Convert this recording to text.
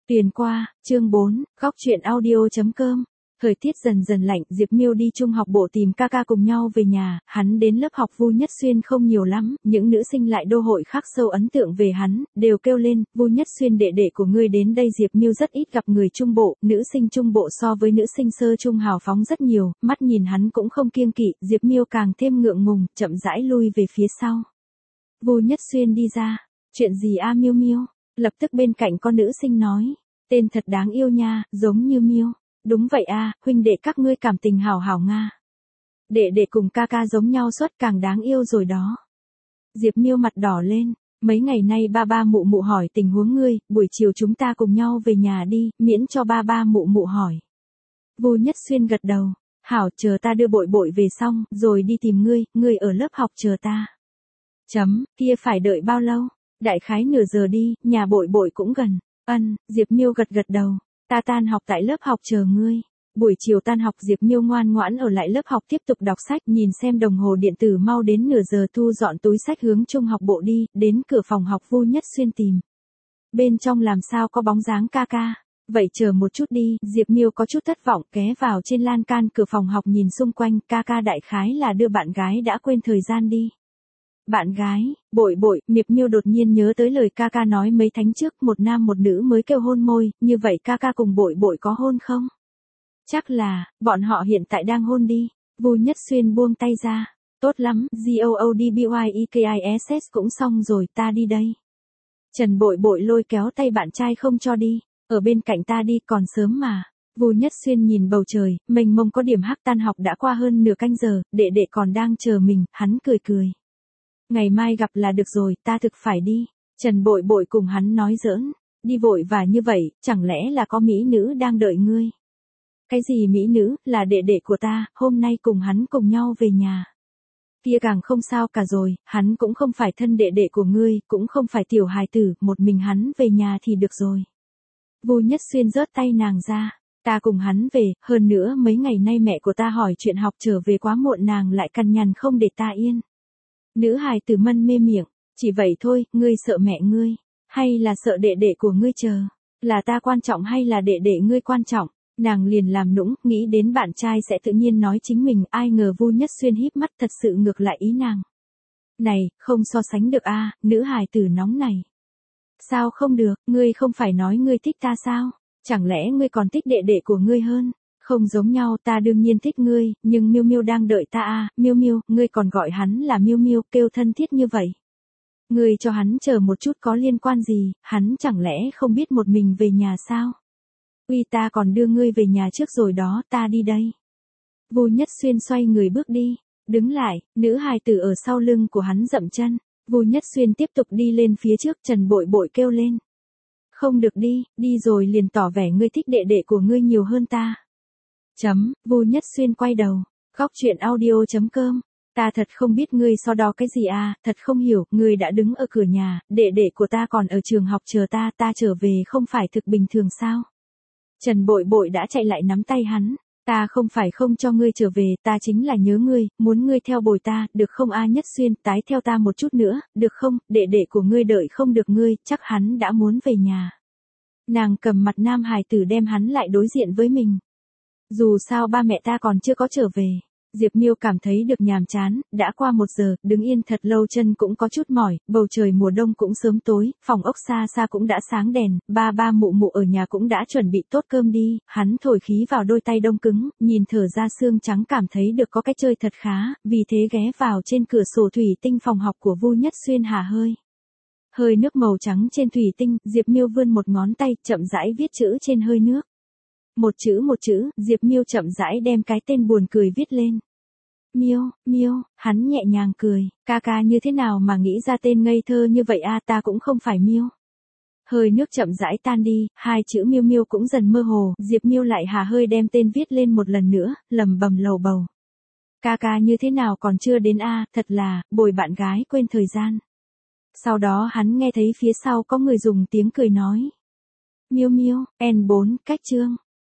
Tuyền qua, chương 4, góc truyện audio.com. Thời tiết dần dần lạnh, Diệp Miêu đi trung học bộ tìm ca ca cùng nhau về nhà, hắn đến lớp học Vu Nhất Xuyên không nhiều lắm, những nữ sinh lại đô hội khắc sâu ấn tượng về hắn, đều kêu lên, Vu Nhất Xuyên đệ đệ của ngươi đến đây. Diệp Miêu rất ít gặp người trung bộ, nữ sinh trung bộ so với nữ sinh sơ trung hào phóng rất nhiều, mắt nhìn hắn cũng không kiêng kỵ, Diệp Miêu càng thêm ngượng ngùng, chậm rãi lui về phía sau. Vu Nhất Xuyên đi ra, chuyện gì a Miêu Miêu? Lập tức bên cạnh con nữ sinh nói, tên thật đáng yêu nha, giống như Miêu. Đúng vậy a, huynh đệ các ngươi cảm tình hảo hảo nga. Đệ đệ cùng ca ca giống nhau suốt càng đáng yêu rồi đó. Diệp Miêu mặt đỏ lên, mấy ngày nay ba ba mụ mụ hỏi tình huống ngươi, buổi chiều chúng ta cùng nhau về nhà đi, miễn cho ba ba mụ mụ hỏi. Vu Nhất Xuyên gật đầu, hảo, chờ ta đưa bội bội về xong, rồi đi tìm ngươi ở lớp học chờ ta. Kia phải đợi bao lâu? Đại khái nửa giờ đi, nhà bội bội cũng gần. Diệp Miêu gật đầu. Ta tan học tại lớp học chờ ngươi. Buổi chiều tan học Diệp Miêu ngoan ngoãn ở lại lớp học tiếp tục đọc sách, nhìn xem đồng hồ điện tử mau đến nửa giờ, thu dọn túi sách hướng trung học bộ đi, đến cửa phòng học Vu Nhất Xuyên tìm. Bên trong làm sao có bóng dáng ca ca. Vậy chờ một chút đi, Diệp Miêu có chút thất vọng, ghé vào trên lan can cửa phòng học nhìn xung quanh, ca ca đại khái là đưa bạn gái đã quên thời gian đi. Bạn gái, bội, Diệp Miêu đột nhiên nhớ tới lời ca ca nói mấy tháng trước, một nam một nữ mới kêu hôn môi, như vậy ca ca cùng bội có hôn không? Chắc là, bọn họ hiện tại đang hôn đi. Vu Nhất Xuyên buông tay ra, tốt lắm, GOODBYEKISS cũng xong rồi, ta đi đây. Trần bội lôi kéo tay bạn trai không cho đi, ở bên cạnh ta đi, còn sớm mà. Vu Nhất Xuyên nhìn bầu trời, mênh mông có điểm hắc, tan học đã qua hơn nửa canh giờ, đệ đệ còn đang chờ mình, hắn cười. Ngày mai gặp là được rồi, ta thực phải đi. Trần bội cùng hắn nói giỡn, đi vội và như vậy, chẳng lẽ là có mỹ nữ đang đợi ngươi? Cái gì mỹ nữ, là đệ đệ của ta, hôm nay cùng hắn cùng nhau về nhà. Kia càng không sao cả rồi, hắn cũng không phải thân đệ đệ của ngươi, cũng không phải tiểu hài tử, một mình hắn về nhà thì được rồi. Vu Nhất Xuyên giơ tay nàng ra, ta cùng hắn về, hơn nữa mấy ngày nay mẹ của ta hỏi chuyện học trở về quá muộn, nàng lại cằn nhằn không để ta yên. Nữ hài tử mân mê miệng, chỉ vậy thôi, ngươi sợ mẹ ngươi, hay là sợ đệ đệ của ngươi chờ, là ta quan trọng hay là đệ đệ ngươi quan trọng, nàng liền làm nũng, nghĩ đến bạn trai sẽ tự nhiên nói chính mình, ai ngờ Vu Nhất Xuyên híp mắt thật sự ngược lại ý nàng. Này, không so sánh được a, nữ hài tử nóng này. Sao không được, ngươi không phải nói ngươi thích ta sao, chẳng lẽ ngươi còn thích đệ đệ của ngươi hơn? Không giống nhau, ta đương nhiên thích ngươi, nhưng Miêu Miêu đang đợi ta a, Miêu, ngươi còn gọi hắn là Miêu, kêu thân thiết như vậy. Ngươi cho hắn chờ một chút có liên quan gì, hắn chẳng lẽ không biết một mình về nhà sao? Uy, ta còn đưa ngươi về nhà trước rồi đó, ta đi đây. Vu Nhất Xuyên xoay người bước đi, đứng lại, nữ hài tử ở sau lưng của hắn dậm chân, Vu Nhất Xuyên tiếp tục đi lên phía trước, Trần bội kêu lên. Không được đi rồi liền tỏ vẻ ngươi thích đệ đệ của ngươi nhiều hơn ta. Vu Nhất Xuyên quay đầu, góc truyện audio.com. Ta thật không biết ngươi so đo cái gì à, thật không hiểu, ngươi đã đứng ở cửa nhà, đệ đệ của ta còn ở trường học chờ ta trở về không phải thực bình thường sao? Trần bội đã chạy lại nắm tay hắn, ta không phải không cho ngươi trở về, ta chính là nhớ ngươi, muốn ngươi theo bồi ta, được không a? Nhất Xuyên, tái theo ta một chút nữa, được không? Đệ đệ của ngươi đợi không được ngươi, chắc hắn đã muốn về nhà. Nàng cầm mặt nam hài tử đem hắn lại đối diện với mình. Dù sao ba mẹ ta còn chưa có trở về. Diệp Miêu cảm thấy được nhàm chán, đã qua 1 giờ, đứng yên thật lâu chân cũng có chút mỏi, bầu trời mùa đông cũng sớm tối, phòng ốc xa cũng đã sáng đèn, ba mụ ở nhà cũng đã chuẩn bị tốt cơm đi, hắn thổi khí vào đôi tay đông cứng, nhìn thở ra xương trắng cảm thấy được có cái chơi thật khá, vì thế ghé vào trên cửa sổ thủy tinh phòng học của Vu Nhất Xuyên hà hơi. Hơi nước màu trắng trên thủy tinh, Diệp Miêu vươn một ngón tay, chậm rãi viết chữ trên hơi nước. Một chữ, Diệp Miêu chậm rãi đem cái tên buồn cười viết lên. Miêu, hắn nhẹ nhàng cười, ca ca như thế nào mà nghĩ ra tên ngây thơ như vậy a, ta cũng không phải Miêu. Hơi nước chậm rãi tan đi, hai chữ Miêu cũng dần mơ hồ, Diệp Miêu lại hà hơi đem tên viết lên một lần nữa, lẩm bẩm lầu bầu. Ca ca như thế nào còn chưa đến a, thật là, bồi bạn gái quên thời gian. Sau đó hắn nghe thấy phía sau có người dùng tiếng cười nói. Miêu, N4, cách chương.